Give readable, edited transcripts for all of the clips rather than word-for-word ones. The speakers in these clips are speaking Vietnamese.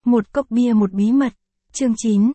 Một cốc bia một bí mật. Chương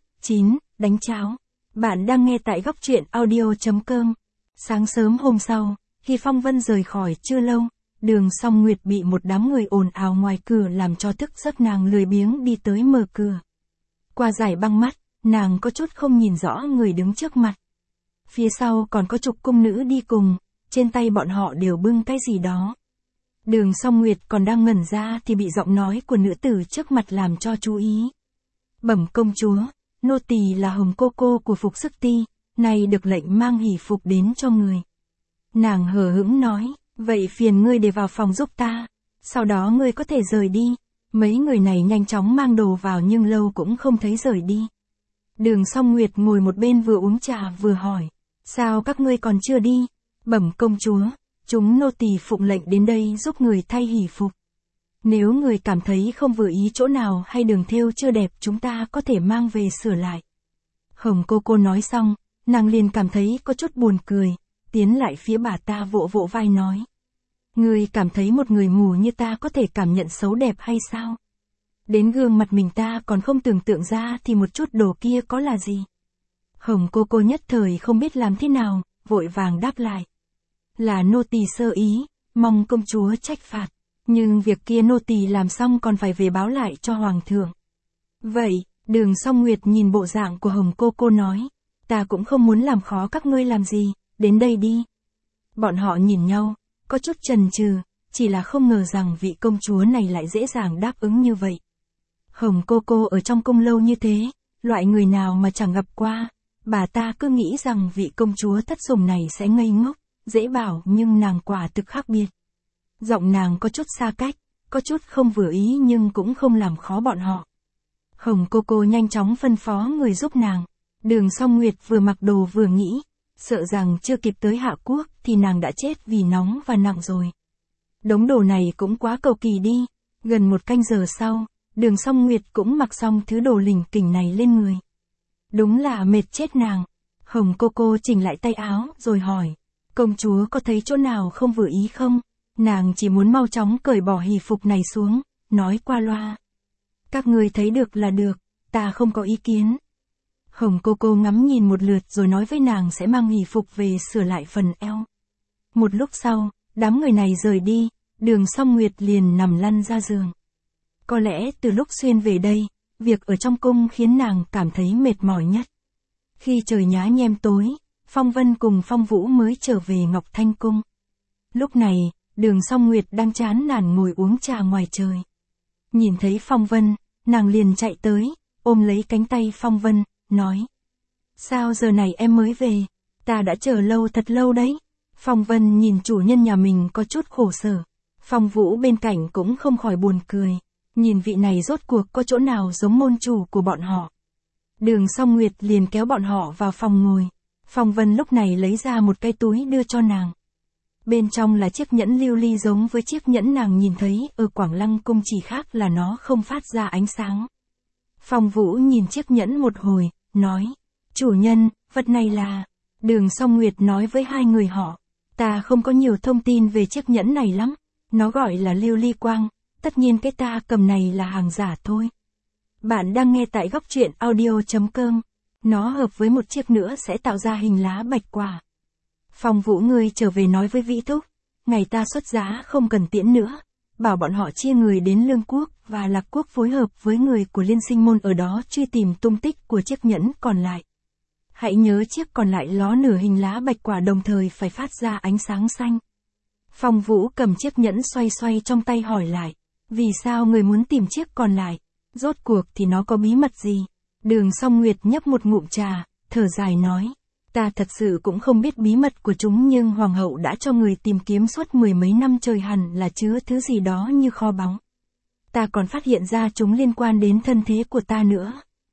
9, đánh cháo. Bạn đang nghe tại góc truyện audio.com. Sáng sớm hôm sau, khi Phong Vân rời khỏi chưa lâu, Đường Song Nguyệt bị một đám người ồn ào ngoài cửa làm cho thức giấc, nàng lười biếng đi tới mở cửa. Qua dải băng mắt, nàng có chút không nhìn rõ người đứng trước mặt. Phía sau còn có chục cung nữ đi cùng, trên tay bọn họ đều bưng cái gì đó. Đường Song Nguyệt còn đang ngẩn ra thì bị giọng nói của nữ tử trước mặt làm cho chú ý. Bẩm công chúa, nô tỳ là Hồng Cô Cô của Phục Sức Ti, này được lệnh mang hỷ phục đến cho người. Nàng hờ hững nói, vậy phiền ngươi để vào phòng giúp ta, sau đó ngươi có thể rời đi. Mấy người này nhanh chóng mang đồ vào nhưng lâu cũng không thấy rời đi. Đường Song Nguyệt ngồi một bên vừa uống trà vừa hỏi, sao các ngươi còn chưa đi? Bẩm công chúa, chúng nô tỳ phụng lệnh đến đây giúp người thay hỷ phục. Nếu người cảm thấy không vừa ý chỗ nào hay đường thêu chưa đẹp, chúng ta có thể mang về sửa lại. Hồng Cô Cô nói xong, nàng liền cảm thấy có chút buồn cười, tiến lại phía bà ta vỗ vỗ vai nói. Người cảm thấy một người mù như ta có thể cảm nhận xấu đẹp hay sao? Đến gương mặt mình ta còn không tưởng tượng ra thì một chút đồ kia có là gì? Hồng Cô Cô nhất thời không biết làm thế nào, vội vàng đáp lại. Là nô tỳ sơ ý, mong công chúa trách phạt, nhưng việc kia nô tỳ làm xong còn phải về báo lại cho hoàng thượng. Vậy, Đường Song Nguyệt nhìn bộ dạng của Hồng Cô Cô nói, ta cũng không muốn làm khó các ngươi làm gì, đến đây đi. Bọn họ nhìn nhau, có chút chần chừ, chỉ là không ngờ rằng vị công chúa này lại dễ dàng đáp ứng như vậy. Hồng Cô Cô ở trong cung lâu như thế, loại người nào mà chẳng gặp qua, bà ta cứ nghĩ rằng vị công chúa thất sủng này sẽ ngây ngốc, dễ bảo, nhưng nàng quả thực khác biệt. Giọng nàng có chút xa cách, có chút không vừa ý nhưng cũng không làm khó bọn họ. Hồng Cô Cô nhanh chóng phân phó người giúp nàng. Đường Song Nguyệt vừa mặc đồ vừa nghĩ, sợ rằng chưa kịp tới Hạ Quốc thì nàng đã chết vì nóng và nặng rồi. Đống đồ này cũng quá cầu kỳ đi. Gần một canh giờ sau, Đường Song Nguyệt cũng mặc xong thứ đồ lỉnh kỉnh này lên người. Đúng là mệt chết nàng. Hồng Cô Cô chỉnh lại tay áo rồi hỏi, công chúa có thấy chỗ nào không vừa ý không? Nàng chỉ muốn mau chóng cởi bỏ hỷ phục này xuống, nói qua loa. Các ngươi thấy được là được, ta không có ý kiến. Hồng Cô Cô ngắm nhìn một lượt rồi nói với nàng sẽ mang hỷ phục về sửa lại phần eo. Một lúc sau, đám người này rời đi, Đường Song Nguyệt liền nằm lăn ra giường. Có lẽ từ lúc xuyên về đây, việc ở trong cung khiến nàng cảm thấy mệt mỏi nhất. Khi trời nhá nhem tối, Phong Vân cùng Phong Vũ mới trở về Ngọc Thanh Cung. Lúc này, Đường Song Nguyệt đang chán nản ngồi uống trà ngoài trời. Nhìn thấy Phong Vân, nàng liền chạy tới, ôm lấy cánh tay Phong Vân, nói. Sao giờ này em mới về? Ta đã chờ lâu thật lâu đấy. Phong Vân nhìn chủ nhân nhà mình có chút khổ sở. Phong Vũ bên cạnh cũng không khỏi buồn cười. Nhìn vị này rốt cuộc có chỗ nào giống môn chủ của bọn họ. Đường Song Nguyệt liền kéo bọn họ vào phòng ngồi. Phong Vân lúc này lấy ra một cái túi đưa cho nàng. Bên trong là chiếc nhẫn lưu ly giống với chiếc nhẫn nàng nhìn thấy ở Quảng Lăng Cung, chỉ khác là nó không phát ra ánh sáng. Phong Vũ nhìn chiếc nhẫn một hồi, nói, chủ nhân, vật này là... Đường Song Nguyệt nói với hai người họ, ta không có nhiều thông tin về chiếc nhẫn này lắm, nó gọi là lưu ly quang, tất nhiên cái ta cầm này là hàng giả thôi. Bạn đang nghe tại góc truyện audio.com, nó hợp với một chiếc nữa sẽ tạo ra hình lá bạch quả. Phong Vũ, ngươi trở về nói với Vĩ Thúc, ngày ta xuất giá không cần tiễn nữa, bảo bọn họ chia người đến Lương Quốc và Lạc Quốc phối hợp với người của Liên Sinh Môn ở đó truy tìm tung tích của chiếc nhẫn còn lại. Hãy nhớ chiếc còn lại ló nửa hình lá bạch quả, đồng thời phải phát ra ánh sáng xanh. Phong Vũ cầm chiếc nhẫn xoay xoay trong tay hỏi lại, vì sao người muốn tìm chiếc còn lại? Rốt cuộc thì nó có bí mật gì? Đường Song Nguyệt nhấp một ngụm trà, thở dài nói. Ta thật sự cũng không biết bí mật của chúng, nhưng Hoàng hậu đã cho người tìm kiếm suốt 10 mấy năm trời, hẳn là chứa thứ gì đó như kho báu. Ta còn phát hiện ra chúng liên quan đến thân thế của ta nữa.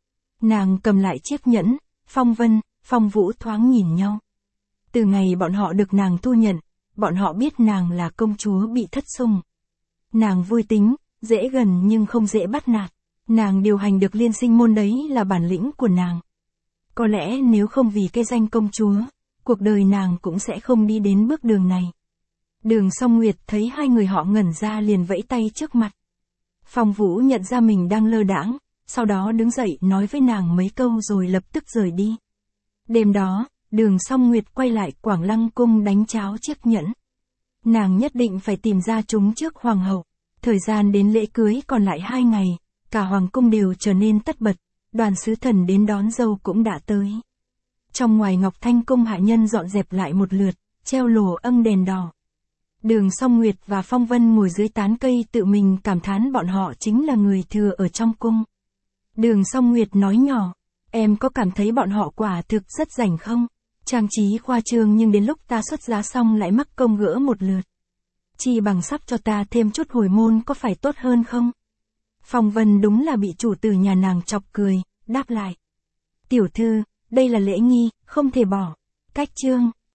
Nàng cầm lại chiếc nhẫn, Phong Vân, Phong Vũ thoáng nhìn nhau. Từ ngày bọn họ được nàng thu nhận, bọn họ biết nàng là công chúa bị thất sủng. Nàng vui tính, dễ gần nhưng không dễ bắt nạt. Nàng điều hành được Liên Sinh Môn, đấy là bản lĩnh của nàng. Có lẽ nếu không vì cái danh công chúa, cuộc đời nàng cũng sẽ không đi đến bước đường này. Đường Song Nguyệt thấy hai người họ ngẩn ra liền vẫy tay trước mặt. Phong Vũ nhận ra mình đang lơ đãng, sau đó đứng dậy nói với nàng mấy câu rồi lập tức rời đi. Đêm đó, Đường Song Nguyệt quay lại Quảng Lăng cung đánh cháo chiếc nhẫn. Nàng nhất định phải tìm ra chúng trước hoàng hậu. Thời gian đến lễ cưới còn lại 2 ngày, cả hoàng cung đều trở nên tất bật, đoàn sứ thần đến đón dâu cũng đã tới. Trong ngoài Ngọc Thanh cung hạ nhân dọn dẹp lại một lượt, treo lồ âng đèn đỏ. Đường Song Nguyệt và Phong Vân ngồi dưới tán cây tự mình cảm thán bọn họ chính là người thừa ở trong cung. Đường Song Nguyệt nói nhỏ, em có cảm thấy bọn họ quả thực rất rảnh không? Trang trí khoa trương nhưng đến lúc ta xuất giá xong lại mắc công gỡ một lượt. Chi bằng sắp cho ta thêm chút hồi môn có phải tốt hơn không? Phong Vân đúng là bị chủ tử nhà nàng chọc cười, đáp lại. Tiểu thư, đây là lễ nghi, không thể bỏ. Cách chương.